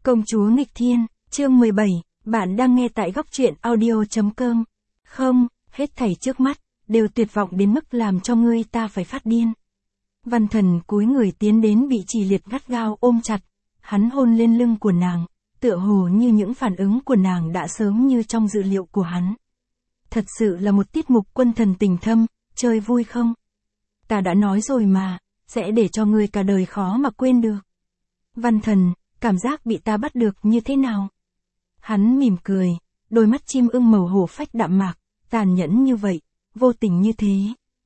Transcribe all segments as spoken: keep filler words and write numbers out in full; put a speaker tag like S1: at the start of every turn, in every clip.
S1: Công chúa nghịch thiên, chương mười bảy, bạn đang nghe tại góc truyện audio.com. Không, hết thảy trước mắt, đều tuyệt vọng đến mức làm cho ngươi ta phải phát điên. Văn Thần cúi người tiến đến bị Chỉ Liệt gắt gao ôm chặt, hắn hôn lên lưng của nàng, tựa hồ như những phản ứng của nàng đã sớm như trong dự liệu của hắn. Thật sự là một tiết mục quân thần tình thâm, chơi vui không? Ta đã nói rồi mà, sẽ để cho ngươi cả đời khó mà quên được. Văn Thần, cảm giác bị ta bắt được như thế nào? Hắn mỉm cười, đôi mắt chim ưng màu hổ phách đạm mạc, tàn nhẫn như vậy, vô tình như thế.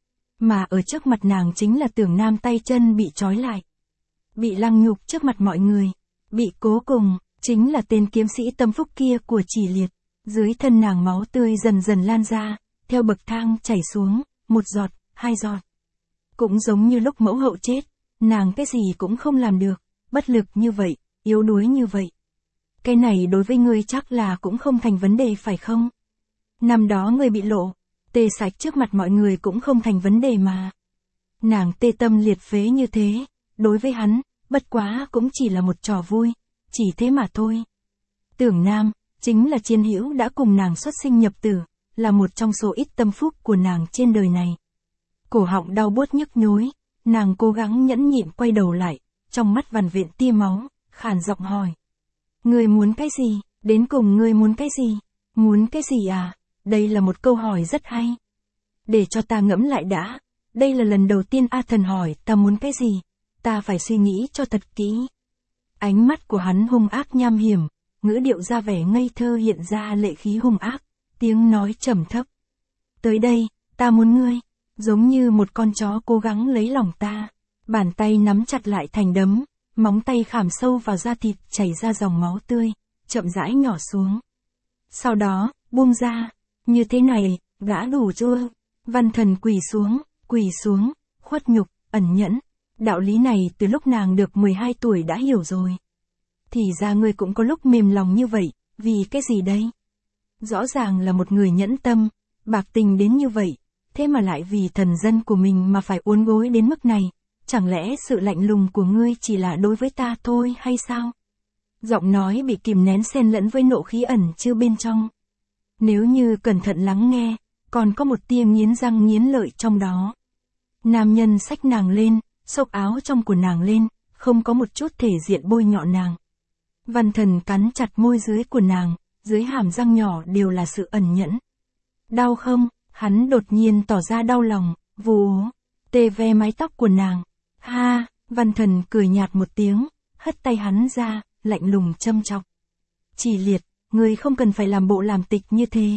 S1: Mà ở trước mặt nàng chính là Tưởng Nam tay chân bị trói lại. Bị lăng nhục trước mặt mọi người, bị cố cùng, chính là tên kiếm sĩ tâm phúc kia của Chỉ Liệt. Dưới thân nàng máu tươi dần dần lan ra, theo bậc thang chảy xuống, một giọt, hai giọt. Cũng giống như lúc mẫu hậu chết, nàng cái gì cũng không làm được, bất lực như vậy, yếu đuối như vậy. Cái này đối với ngươi chắc là cũng không thành vấn đề phải không? Năm đó ngươi bị lộ, tê sạch trước mặt mọi người cũng không thành vấn đề mà. Nàng tê tâm liệt phế như thế, đối với hắn, bất quá cũng chỉ là một trò vui, chỉ thế mà thôi. Tưởng Nam, chính là chiến hữu đã cùng nàng xuất sinh nhập tử, là một trong số ít tâm phúc của nàng trên đời này. Cổ họng đau buốt nhức nhối, nàng cố gắng nhẫn nhịn quay đầu lại, trong mắt vằn vện tia máu, khàn giọng hỏi. Ngươi muốn cái gì? Đến cùng ngươi muốn cái gì? Muốn cái gì à? Đây là một câu hỏi rất hay. Để cho ta ngẫm lại đã, đây là lần đầu tiên A Thần hỏi ta muốn cái gì, ta phải suy nghĩ cho thật kỹ. Ánh mắt của hắn hung ác nham hiểm, ngữ điệu ra vẻ ngây thơ hiện ra lệ khí hung ác, tiếng nói trầm thấp. Tới đây, ta muốn ngươi, giống như một con chó cố gắng lấy lòng ta. Bàn tay nắm chặt lại thành đấm, móng tay khảm sâu vào da thịt chảy ra dòng máu tươi, chậm rãi nhỏ xuống. Sau đó, buông ra, như thế này, gã đủ chưa? Văn Thần quỳ xuống, quỳ xuống, khuất nhục, ẩn nhẫn. Đạo lý này từ lúc nàng được mười hai tuổi đã hiểu rồi. Thì ra ngươi cũng có lúc mềm lòng như vậy, vì cái gì đây? Rõ ràng là một người nhẫn tâm, bạc tình đến như vậy, thế mà lại vì thần dân của mình mà phải uốn gối đến mức này. Chẳng lẽ sự lạnh lùng của ngươi chỉ là đối với ta thôi hay sao? Giọng nói bị kìm nén xen lẫn với nộ khí ẩn chứa bên trong. Nếu như cẩn thận lắng nghe, còn có một tia nghiến răng nghiến lợi trong đó. Nam nhân xách nàng lên, xốc áo trong của nàng lên, không có một chút thể diện bôi nhọ nàng. Văn Thần cắn chặt môi dưới của nàng, dưới hàm răng nhỏ đều là sự ẩn nhẫn. Đau không? Hắn đột nhiên tỏ ra đau lòng, vù, tê ve mái tóc của nàng. Ha, Văn Thần cười nhạt một tiếng, hất tay hắn ra, lạnh lùng châm chọc. Chỉ Liệt, người không cần phải làm bộ làm tịch như thế.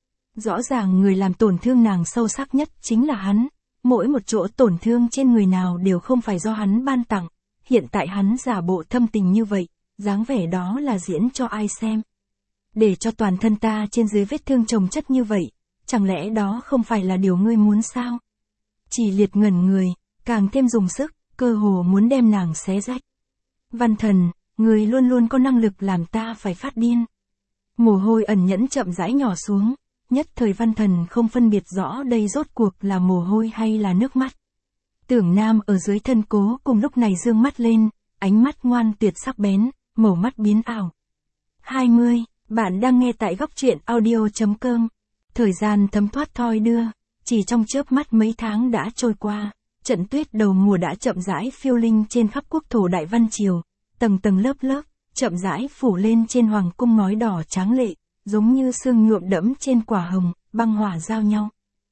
S1: Rõ ràng người làm tổn thương nàng sâu sắc nhất chính là hắn, mỗi một chỗ tổn thương trên người nào đều không phải do hắn ban tặng, hiện tại hắn giả bộ thâm tình như vậy, dáng vẻ đó là diễn cho ai xem. Để cho toàn thân ta trên dưới vết thương chồng chất như vậy, chẳng lẽ đó không phải là điều ngươi muốn sao? Chỉ Liệt ngẩn người, càng thêm dùng sức, cơ hồ muốn đem nàng xé rách. Văn Thần, người luôn luôn có năng lực làm ta phải phát điên. Mồ hôi ẩn nhẫn chậm rãi nhỏ xuống, nhất thời Văn Thần không phân biệt rõ đây rốt cuộc là mồ hôi hay là nước mắt. Tưởng Nam ở dưới thân cố cùng lúc này dương mắt lên, ánh mắt ngoan tuyệt sắc bén, màu mắt biến ảo. hai mươi, bạn đang nghe tại góc truyện audio.com. Thời gian thấm thoát thoi đưa, chỉ trong chớp mắt mấy tháng đã trôi qua. Trận tuyết đầu mùa đã chậm rãi phiêu linh trên khắp quốc thổ Đại Văn Triều, tầng tầng lớp lớp, chậm rãi phủ lên trên hoàng cung ngói đỏ tráng lệ, giống như sương nhuộm đẫm trên quả hồng, băng hỏa giao nhau.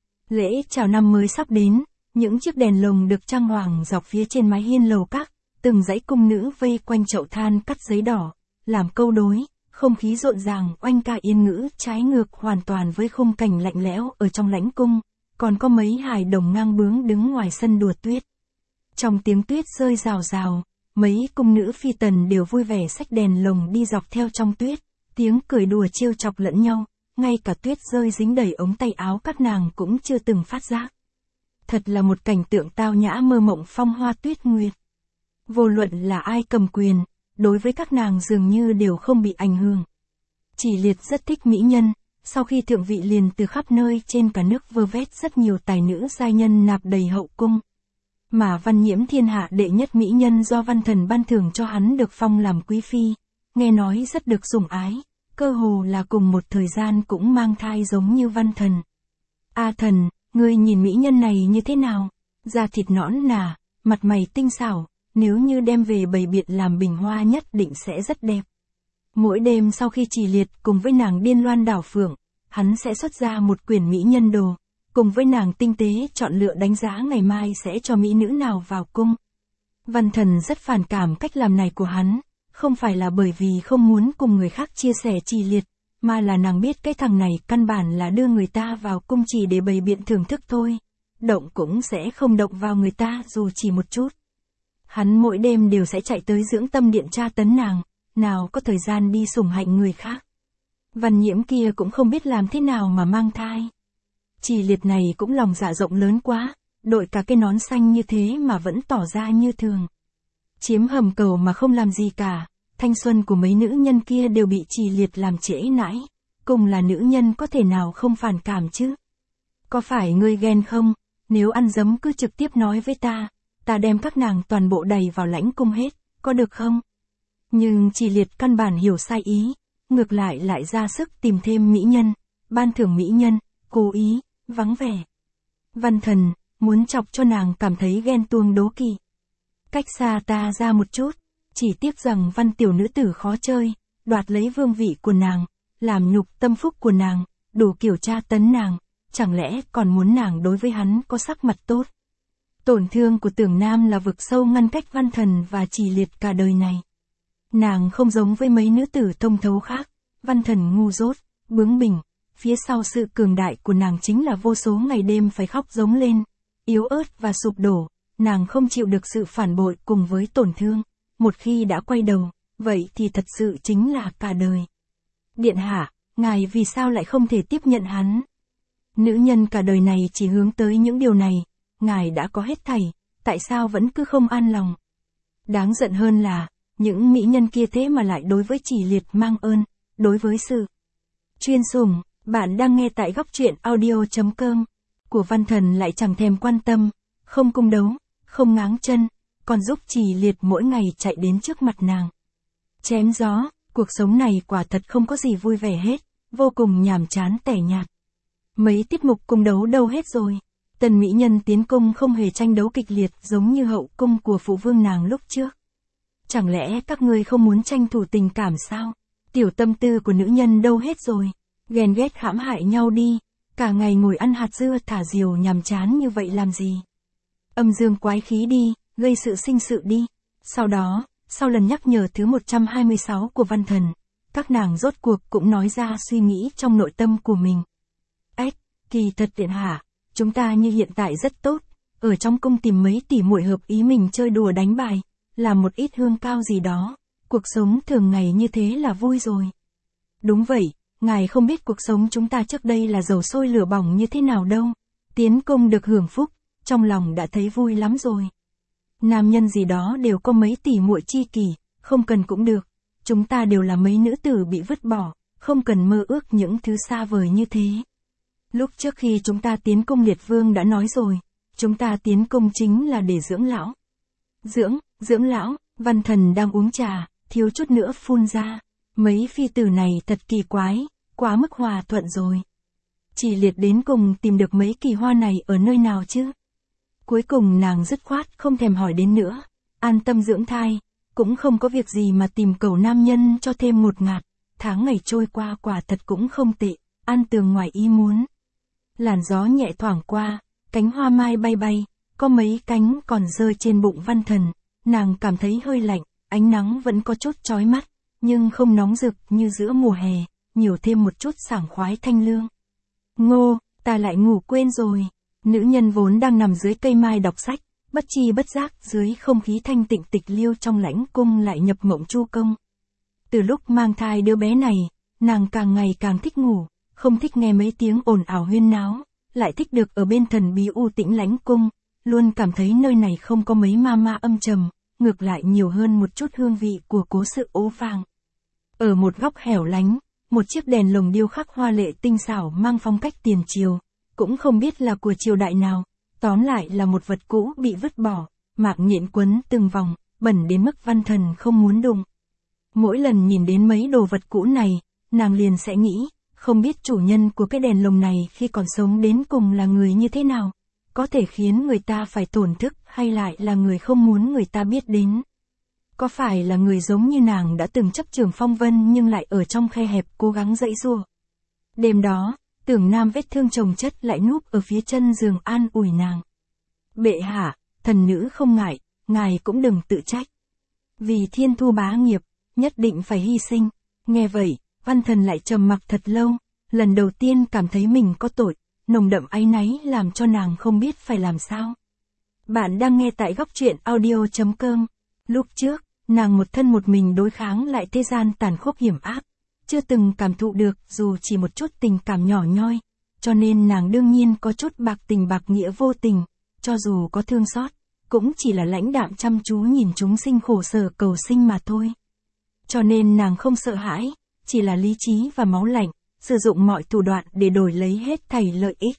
S1: Lễ chào năm mới sắp đến, những chiếc đèn lồng được trang hoàng dọc phía trên mái hiên lầu các, từng dãy cung nữ vây quanh chậu than cắt giấy đỏ, làm câu đối, không khí rộn ràng oanh ca yên ngữ trái ngược hoàn toàn với khung cảnh lạnh lẽo ở trong lãnh cung. Còn có mấy hài đồng ngang bướng đứng ngoài sân đùa tuyết. Trong tiếng tuyết rơi rào rào, mấy cung nữ phi tần đều vui vẻ xách đèn lồng đi dọc theo trong tuyết, tiếng cười đùa trêu chọc lẫn nhau, ngay cả tuyết rơi dính đầy ống tay áo các nàng cũng chưa từng phát giác. Thật là một cảnh tượng tao nhã mơ mộng phong hoa tuyết nguyệt. Vô luận là ai cầm quyền, đối với các nàng dường như đều không bị ảnh hưởng. Chỉ Liệt rất thích mỹ nhân. Sau khi thượng vị liền từ khắp nơi trên cả nước vơ vét rất nhiều tài nữ giai nhân nạp đầy hậu cung. Mà Văn Nhiễm thiên hạ đệ nhất mỹ nhân do Văn Thần ban thưởng cho hắn được phong làm quý phi, nghe nói rất được sủng ái, cơ hồ là cùng một thời gian cũng mang thai giống như Văn Thần. A Thần, ngươi nhìn mỹ nhân này như thế nào? Da thịt nõn nà, mặt mày tinh xảo, nếu như đem về bày biện làm bình hoa nhất định sẽ rất đẹp. Mỗi đêm sau khi Trì Liệt cùng với nàng điên loan đảo phượng, hắn sẽ xuất ra một quyển mỹ nhân đồ, cùng với nàng tinh tế chọn lựa đánh giá ngày mai sẽ cho mỹ nữ nào vào cung. Văn Thần rất phản cảm cách làm này của hắn, không phải là bởi vì không muốn cùng người khác chia sẻ Trì Liệt, mà là nàng biết cái thằng này căn bản là đưa người ta vào cung chỉ để bày biện thưởng thức thôi, động cũng sẽ không động vào người ta dù chỉ một chút. Hắn mỗi đêm đều sẽ chạy tới dưỡng tâm điện tra tấn nàng, nào có thời gian đi sủng hạnh người khác. Văn Nhiễm kia cũng không biết làm thế nào mà mang thai. Trì Liệt này cũng lòng dạ rộng lớn quá, đội cả cái nón xanh như thế mà vẫn tỏ ra như thường. Chiếm hầm cầu mà không làm gì cả, thanh xuân của mấy nữ nhân kia đều bị Trì Liệt làm trễ nãi, cùng là nữ nhân có thể nào không phản cảm chứ? Có phải ngươi ghen không? Nếu ăn dấm cứ trực tiếp nói với ta, ta đem các nàng toàn bộ đầy vào lãnh cung hết, có được không? Nhưng Trì Liệt căn bản hiểu sai ý, ngược lại lại ra sức tìm thêm mỹ nhân, ban thưởng mỹ nhân, cố ý, vắng vẻ. Văn Thần, muốn chọc cho nàng cảm thấy ghen tuông đố kỵ. Cách xa ta ra một chút, chỉ tiếc rằng Văn tiểu nữ tử khó chơi, đoạt lấy vương vị của nàng, làm nhục tâm phúc của nàng, đủ kiểu tra tấn nàng, chẳng lẽ còn muốn nàng đối với hắn có sắc mặt tốt. Tổn thương của Tưởng Nam là vực sâu ngăn cách Văn Thần và Trì Liệt cả đời này. Nàng không giống với mấy nữ tử thông thấu khác, Văn Thần ngu dốt, bướng bỉnh, phía sau sự cường đại của nàng chính là vô số ngày đêm phải khóc giống lên, yếu ớt và sụp đổ, nàng không chịu được sự phản bội cùng với tổn thương, một khi đã quay đầu, vậy thì thật sự chính là cả đời. Điện hạ, ngài vì sao lại không thể tiếp nhận hắn? Nữ nhân cả đời này chỉ hướng tới những điều này, ngài đã có hết thảy, tại sao vẫn cứ không an lòng? Đáng giận hơn là, những mỹ nhân kia thế mà lại đối với Trì Liệt mang ơn, đối với sự chuyên sủng. Bạn đang nghe tại góc truyện audio chấm com, của Văn Thần lại chẳng thèm quan tâm, không cung đấu, không ngáng chân, còn giúp Trì Liệt mỗi ngày chạy đến trước mặt nàng. Chém gió, cuộc sống này quả thật không có gì vui vẻ hết, vô cùng nhàm chán tẻ nhạt. Mấy tiết mục cung đấu đâu hết rồi, tần mỹ nhân tiến cung không hề tranh đấu kịch liệt giống như hậu cung của phụ vương nàng lúc trước. Chẳng lẽ các ngươi không muốn tranh thủ tình cảm sao? Tiểu tâm tư của nữ nhân đâu hết rồi? Ghen ghét hãm hại nhau đi, cả ngày ngồi ăn hạt dưa thả diều nhàm chán như vậy làm gì? Âm dương quái khí đi, gây sự sinh sự đi. Sau đó, sau lần nhắc nhở thứ một trăm hai mươi sáu của Văn Thần, các nàng rốt cuộc cũng nói ra suy nghĩ trong nội tâm của mình. Ếch, kỳ thật điện hạ, chúng ta như hiện tại rất tốt, ở trong cung tìm mấy tỷ muội hợp ý mình chơi đùa đánh bài, làm một ít hương cao gì đó, cuộc sống thường ngày như thế là vui rồi. Đúng vậy. Ngài không biết cuộc sống chúng ta trước đây là dầu sôi lửa bỏng như thế nào đâu. Tiến cung được hưởng phúc, trong lòng đã thấy vui lắm rồi. Nam nhân gì đó đều có mấy tỷ muội chi kỷ, không cần cũng được. Chúng ta đều là mấy nữ tử bị vứt bỏ, không cần mơ ước những thứ xa vời như thế. Lúc trước khi chúng ta tiến cung Liệt Vương đã nói rồi, chúng ta tiến cung chính là để dưỡng lão. Dưỡng, dưỡng lão, Văn Thần đang uống trà, thiếu chút nữa phun ra. Mấy phi tử này thật kỳ quái, quá mức hòa thuận rồi. Trì Liệt đến cùng tìm được mấy kỳ hoa này ở nơi nào chứ? Cuối cùng nàng dứt khoát không thèm hỏi đến nữa, an tâm dưỡng thai, cũng không có việc gì mà tìm cầu nam nhân cho thêm ngột ngạt, tháng ngày trôi qua quả thật cũng không tệ, an tường ngoài ý muốn. Làn gió nhẹ thoảng qua, cánh hoa mai bay bay, có mấy cánh còn rơi trên bụng Văn Thần, nàng cảm thấy hơi lạnh, ánh nắng vẫn có chút chói mắt. Nhưng không nóng rực như giữa mùa hè, nhiều thêm một chút sảng khoái thanh lương. Ngô, ta lại ngủ quên rồi. Nữ nhân vốn đang nằm dưới cây mai đọc sách, bất chi bất giác dưới không khí thanh tịnh tịch liêu trong lãnh cung lại nhập mộng chu công. Từ lúc mang thai đứa bé này, nàng càng ngày càng thích ngủ, không thích nghe mấy tiếng ồn ào huyên náo, lại thích được ở bên thần bí u tĩnh lãnh cung, luôn cảm thấy nơi này không có mấy ma ma âm trầm. Ngược lại nhiều hơn một chút hương vị của cố sự ố vàng. Ở một góc hẻo lánh, một chiếc đèn lồng điêu khắc hoa lệ tinh xảo mang phong cách tiền triều, cũng không biết là của triều đại nào, tóm lại là một vật cũ bị vứt bỏ, mạc nhện quấn từng vòng, bẩn đến mức Văn Thần không muốn đụng. Mỗi lần nhìn đến mấy đồ vật cũ này, nàng liền sẽ nghĩ, không biết chủ nhân của cái đèn lồng này khi còn sống đến cùng là người như thế nào, có thể khiến người ta phải tổn thức hay lại là người không muốn người ta biết đến. Có phải là người giống như nàng đã từng chấp trường phong vân nhưng lại ở trong khe hẹp cố gắng dãy giụa. Đêm đó, Tưởng Nam vết thương chồng chất lại núp ở phía chân giường an ủi nàng. Bệ hạ, thần nữ không ngại, ngài cũng đừng tự trách. Vì thiên thu bá nghiệp, nhất định phải hy sinh. Nghe vậy, Văn Thần lại trầm mặc thật lâu, lần đầu tiên cảm thấy mình có tội, nồng đậm áy náy làm cho nàng không biết phải làm sao. Bạn đang nghe tại góc truyện audio.com. Lúc trước, nàng một thân một mình đối kháng lại thế gian tàn khốc hiểm ác, chưa từng cảm thụ được dù chỉ một chút tình cảm nhỏ nhoi, cho nên nàng đương nhiên có chút bạc tình bạc nghĩa vô tình, cho dù có thương xót, cũng chỉ là lãnh đạm chăm chú nhìn chúng sinh khổ sở cầu sinh mà thôi. Cho nên nàng không sợ hãi, chỉ là lý trí và máu lạnh, sử dụng mọi thủ đoạn để đổi lấy hết thảy lợi ích.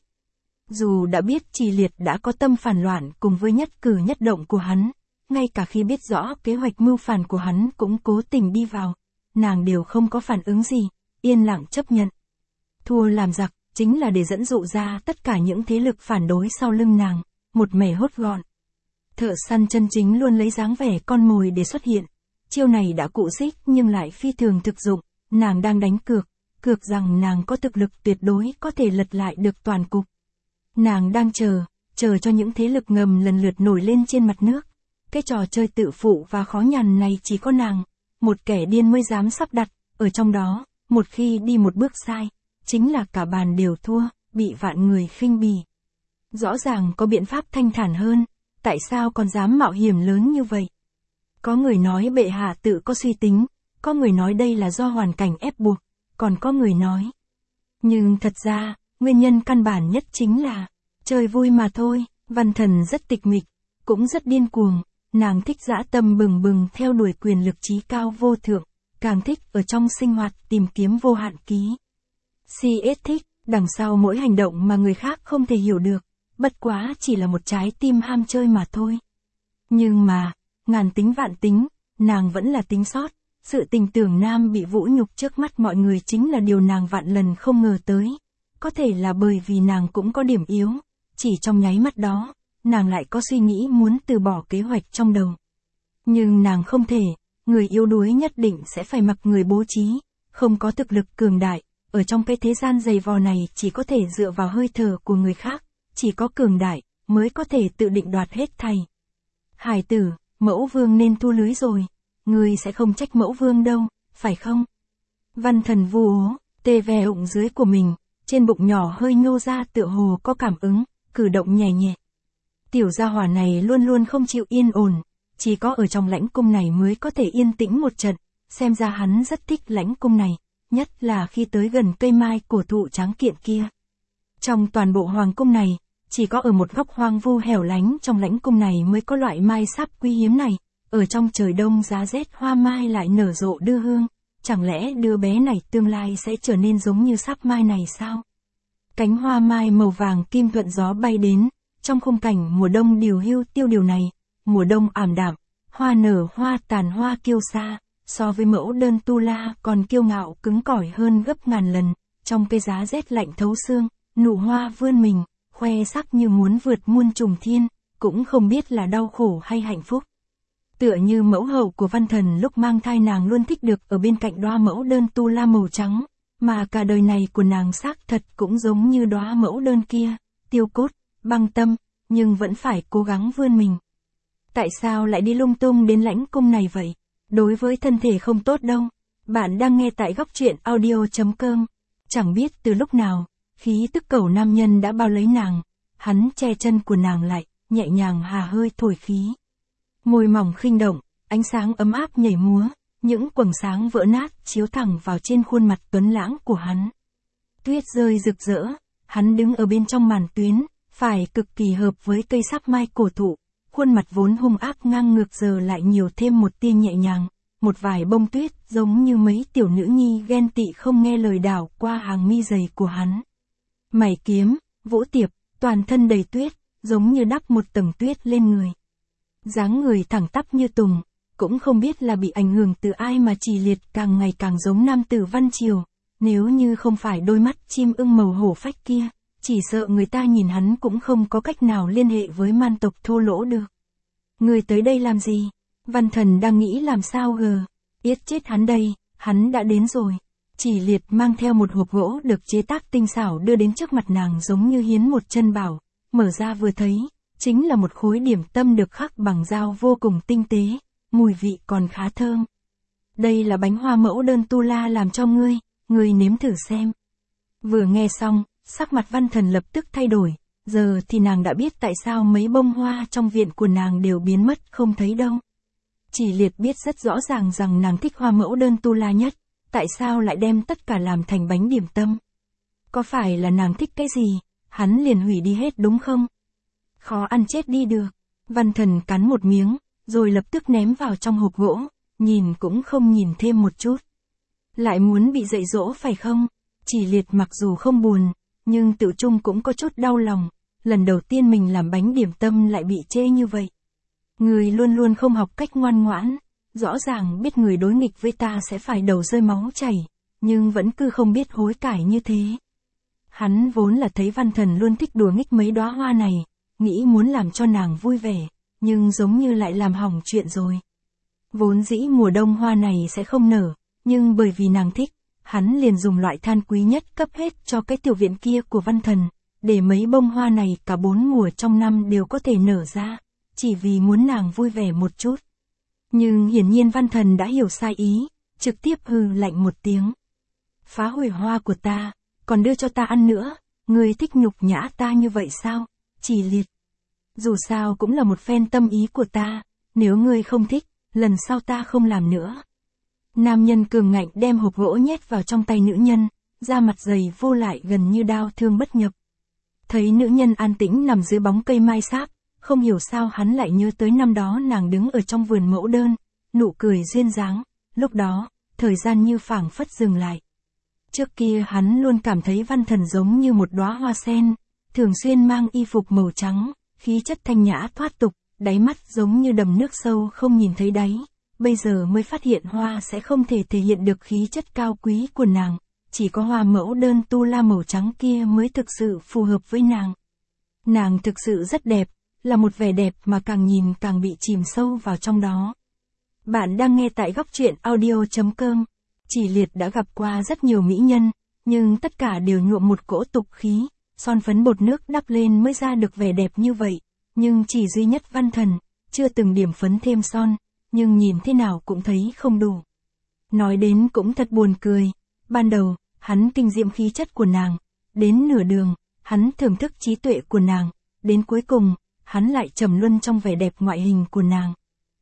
S1: Dù đã biết Trì Liệt đã có tâm phản loạn cùng với nhất cử nhất động của hắn, ngay cả khi biết rõ kế hoạch mưu phản của hắn cũng cố tình đi vào, nàng đều không có phản ứng gì, yên lặng chấp nhận. Thua làm giặc, chính là để dẫn dụ ra tất cả những thế lực phản đối sau lưng nàng, một mẻ hốt gọn. Thợ săn chân chính luôn lấy dáng vẻ con mồi để xuất hiện, chiêu này đã cụ xích nhưng lại phi thường thực dụng, nàng đang đánh cược, cược rằng nàng có thực lực tuyệt đối có thể lật lại được toàn cục. Nàng đang chờ, chờ cho những thế lực ngầm lần lượt nổi lên trên mặt nước. Cái trò chơi tự phụ và khó nhằn này chỉ có nàng, một kẻ điên mới dám sắp đặt, ở trong đó, một khi đi một bước sai, chính là cả bàn đều thua, bị vạn người khinh bỉ. Rõ ràng có biện pháp thanh thản hơn, tại sao còn dám mạo hiểm lớn như vậy? Có người nói bệ hạ tự có suy tính, có người nói đây là do hoàn cảnh ép buộc, còn có người nói. Nhưng thật ra, nguyên nhân căn bản nhất chính là, chơi vui mà thôi. Văn Thần rất tịch mịch, cũng rất điên cuồng, nàng thích dã tâm bừng bừng theo đuổi quyền lực chí cao vô thượng, càng thích ở trong sinh hoạt tìm kiếm vô hạn ký. xê ét thích, đằng sau mỗi hành động mà người khác không thể hiểu được, bất quá chỉ là một trái tim ham chơi mà thôi. Nhưng mà, ngàn tính vạn tính, nàng vẫn là tính sót, sự tình Tưởng Nam bị vũ nhục trước mắt mọi người chính là điều nàng vạn lần không ngờ tới. Có thể là bởi vì nàng cũng có điểm yếu, chỉ trong nháy mắt đó, nàng lại có suy nghĩ muốn từ bỏ kế hoạch trong đầu. Nhưng nàng không thể, người yếu đuối nhất định sẽ phải mặc người bố trí, không có thực lực cường đại, ở trong cái thế gian dày vò này chỉ có thể dựa vào hơi thở của người khác, chỉ có cường đại, mới có thể tự định đoạt hết thảy. Hải tử, mẫu vương nên thu lưới rồi, ngươi sẽ không trách mẫu vương đâu, phải không? Văn Thần vu ố, tê ve ụng dưới của mình, trên bụng nhỏ hơi nhô ra tựa hồ có cảm ứng, cử động nhẹ nhẹ. Tiểu gia hỏa này luôn luôn không chịu yên ổn, chỉ có ở trong lãnh cung này mới có thể yên tĩnh một trận, xem ra hắn rất thích lãnh cung này, nhất là khi tới gần cây mai cổ thụ tráng kiện kia. Trong toàn bộ hoàng cung này, chỉ có ở một góc hoang vu hẻo lánh trong lãnh cung này mới có loại mai sáp quý hiếm này, ở trong trời đông giá rét hoa mai lại nở rộ đưa hương, chẳng lẽ đứa bé này tương lai sẽ trở nên giống như sáp mai này sao? Cánh hoa mai màu vàng kim thuận gió bay đến, trong khung cảnh mùa đông điều hưu tiêu điều này, mùa đông ảm đạm, hoa nở hoa tàn hoa kiêu sa, so với mẫu đơn tu la còn kiêu ngạo cứng cỏi hơn gấp ngàn lần, trong cái giá rét lạnh thấu xương, nụ hoa vươn mình, khoe sắc như muốn vượt muôn trùng thiên, cũng không biết là đau khổ hay hạnh phúc. Tựa như mẫu hậu của Văn Thần lúc mang thai nàng luôn thích được ở bên cạnh đóa mẫu đơn tu la màu trắng, mà cả đời này của nàng xác thật cũng giống như đóa mẫu đơn kia, tiêu cốt, băng tâm, nhưng vẫn phải cố gắng vươn mình. Tại sao lại đi lung tung đến lãnh cung này vậy? Đối với thân thể không tốt đâu. Bạn đang nghe tại góc truyện audio.com. Chẳng biết từ lúc nào, khí tức cầu nam nhân đã bao lấy nàng, hắn che chân của nàng lại, nhẹ nhàng hà hơi thổi khí. Môi mỏng khinh động, ánh sáng ấm áp nhảy múa, những quầng sáng vỡ nát chiếu thẳng vào trên khuôn mặt tuấn lãng của hắn. Tuyết rơi rực rỡ, hắn đứng ở bên trong màn tuyến, phải cực kỳ hợp với cây sáp mai cổ thụ, khuôn mặt vốn hung ác ngang ngược giờ lại nhiều thêm một tia nhẹ nhàng, một vài bông tuyết giống như mấy tiểu nữ nhi ghen tị không nghe lời đảo qua hàng mi dày của hắn. Mày kiếm, vũ tiệp, toàn thân đầy tuyết, giống như đắp một tầng tuyết lên người. Dáng người thẳng tắp như tùng, cũng không biết là bị ảnh hưởng từ ai mà Chỉ Liệt càng ngày càng giống nam tử Văn Triều, nếu như không phải đôi mắt chim ưng màu hổ phách kia, chỉ sợ người ta nhìn hắn cũng không có cách nào liên hệ với man tộc thô lỗ được. Người tới đây làm gì? Văn Thần đang nghĩ làm sao gờ, yết chết hắn đây, hắn đã đến rồi. Chỉ Liệt mang theo một hộp gỗ được chế tác tinh xảo đưa đến trước mặt nàng giống như hiến một chân bảo, mở ra vừa thấy, chính là một khối điểm tâm được khắc bằng dao vô cùng tinh tế, mùi vị còn khá thơm. Đây là bánh hoa mẫu đơn Tu La làm cho ngươi, ngươi nếm thử xem. Vừa nghe xong, sắc mặt Văn Thần lập tức thay đổi, giờ thì nàng đã biết tại sao mấy bông hoa trong viện của nàng đều biến mất không thấy đâu. Chỉ Liệt biết rất rõ ràng rằng nàng thích hoa mẫu đơn Tu La nhất, tại sao lại đem tất cả làm thành bánh điểm tâm? Có phải là nàng thích cái gì, hắn liền hủy đi hết đúng không? Khó ăn chết đi được. Văn Thần cắn một miếng, rồi lập tức ném vào trong hộp gỗ, nhìn cũng không nhìn thêm một chút. Lại muốn bị dạy dỗ phải không? Chỉ Liệt mặc dù không buồn, nhưng tự chung cũng có chút đau lòng, lần đầu tiên mình làm bánh điểm tâm lại bị chê như vậy. Người luôn luôn không học cách ngoan ngoãn, rõ ràng biết người đối nghịch với ta sẽ phải đầu rơi máu chảy, nhưng vẫn cứ không biết hối cải như thế. Hắn vốn là thấy Văn Thần luôn thích đùa nghịch mấy đóa hoa này, nghĩ muốn làm cho nàng vui vẻ, nhưng giống như lại làm hỏng chuyện rồi. Vốn dĩ mùa đông hoa này sẽ không nở, nhưng bởi vì nàng thích, hắn liền dùng loại than quý nhất cấp hết cho cái tiểu viện kia của Văn Thần, để mấy bông hoa này cả bốn mùa trong năm đều có thể nở ra, chỉ vì muốn nàng vui vẻ một chút. Nhưng hiển nhiên Văn Thần đã hiểu sai ý, trực tiếp hừ lạnh một tiếng. Phá hủy hoa của ta, còn đưa cho ta ăn nữa, ngươi thích nhục nhã ta như vậy sao? Chỉ Liệt. Dù sao cũng là một phen tâm ý của ta, nếu ngươi không thích, lần sau ta không làm nữa. Nam nhân cường ngạnh đem hộp gỗ nhét vào trong tay nữ nhân, da mặt dày vô lại gần như đao thương bất nhập. Thấy nữ nhân an tĩnh nằm dưới bóng cây mai sáp, không hiểu sao hắn lại nhớ tới năm đó nàng đứng ở trong vườn mẫu đơn, nụ cười duyên dáng, lúc đó, thời gian như phảng phất dừng lại. Trước kia hắn luôn cảm thấy Văn Thần giống như một đóa hoa sen, thường xuyên mang y phục màu trắng, khí chất thanh nhã thoát tục, đáy mắt giống như đầm nước sâu không nhìn thấy đáy. Bây giờ mới phát hiện hoa sẽ không thể thể hiện được khí chất cao quý của nàng, chỉ có hoa mẫu đơn Tu La màu trắng kia mới thực sự phù hợp với nàng. Nàng thực sự rất đẹp, là một vẻ đẹp mà càng nhìn càng bị chìm sâu vào trong đó. Bạn đang nghe tại góc truyện audio chấm com. Chỉ Liệt đã gặp qua rất nhiều mỹ nhân, nhưng tất cả đều nhuộm một cỗ tục khí, son phấn bột nước đắp lên mới ra được vẻ đẹp như vậy, nhưng chỉ duy nhất Văn Thần, chưa từng điểm phấn thêm son, nhưng nhìn thế nào cũng thấy không đủ. Nói đến cũng thật buồn cười, ban đầu, hắn kinh diệm khí chất của nàng, đến nửa đường, hắn thưởng thức trí tuệ của nàng, đến cuối cùng, hắn lại trầm luân trong vẻ đẹp ngoại hình của nàng.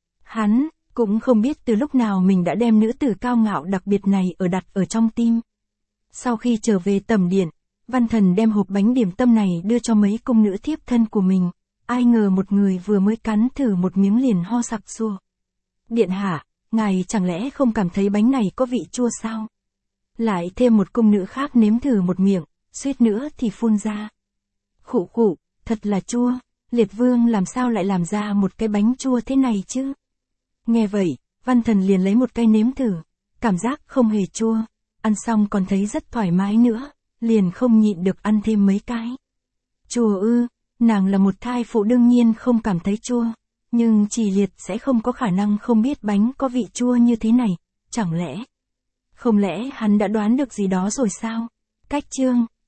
S1: Hắn cũng không biết từ lúc nào mình đã đem nữ tử cao ngạo đặc biệt này ở đặt ở trong tim. Sau khi trở về tẩm điện, Văn Thần đem hộp bánh điểm tâm này đưa cho mấy cung nữ thiếp thân của mình, ai ngờ một người vừa mới cắn thử một miếng liền ho sặc sụa. Điện hạ, ngài chẳng lẽ không cảm thấy bánh này có vị chua sao? Lại thêm một cung nữ khác nếm thử một miệng, suýt nữa thì phun ra. Khụ khụ, thật là chua, Liệt Vương làm sao lại làm ra một cái bánh chua thế này chứ? Nghe vậy, Văn Thần liền lấy một cây nếm thử, cảm giác không hề chua, ăn xong còn thấy rất thoải mái nữa, liền không nhịn được ăn thêm mấy cái. Chua ư, nàng là một thai phụ đương nhiên không cảm thấy chua, nhưng Chỉ Liệt sẽ không có khả năng không biết bánh có vị chua như thế này, chẳng lẽ? Không lẽ hắn đã đoán được gì đó rồi sao? Cách chương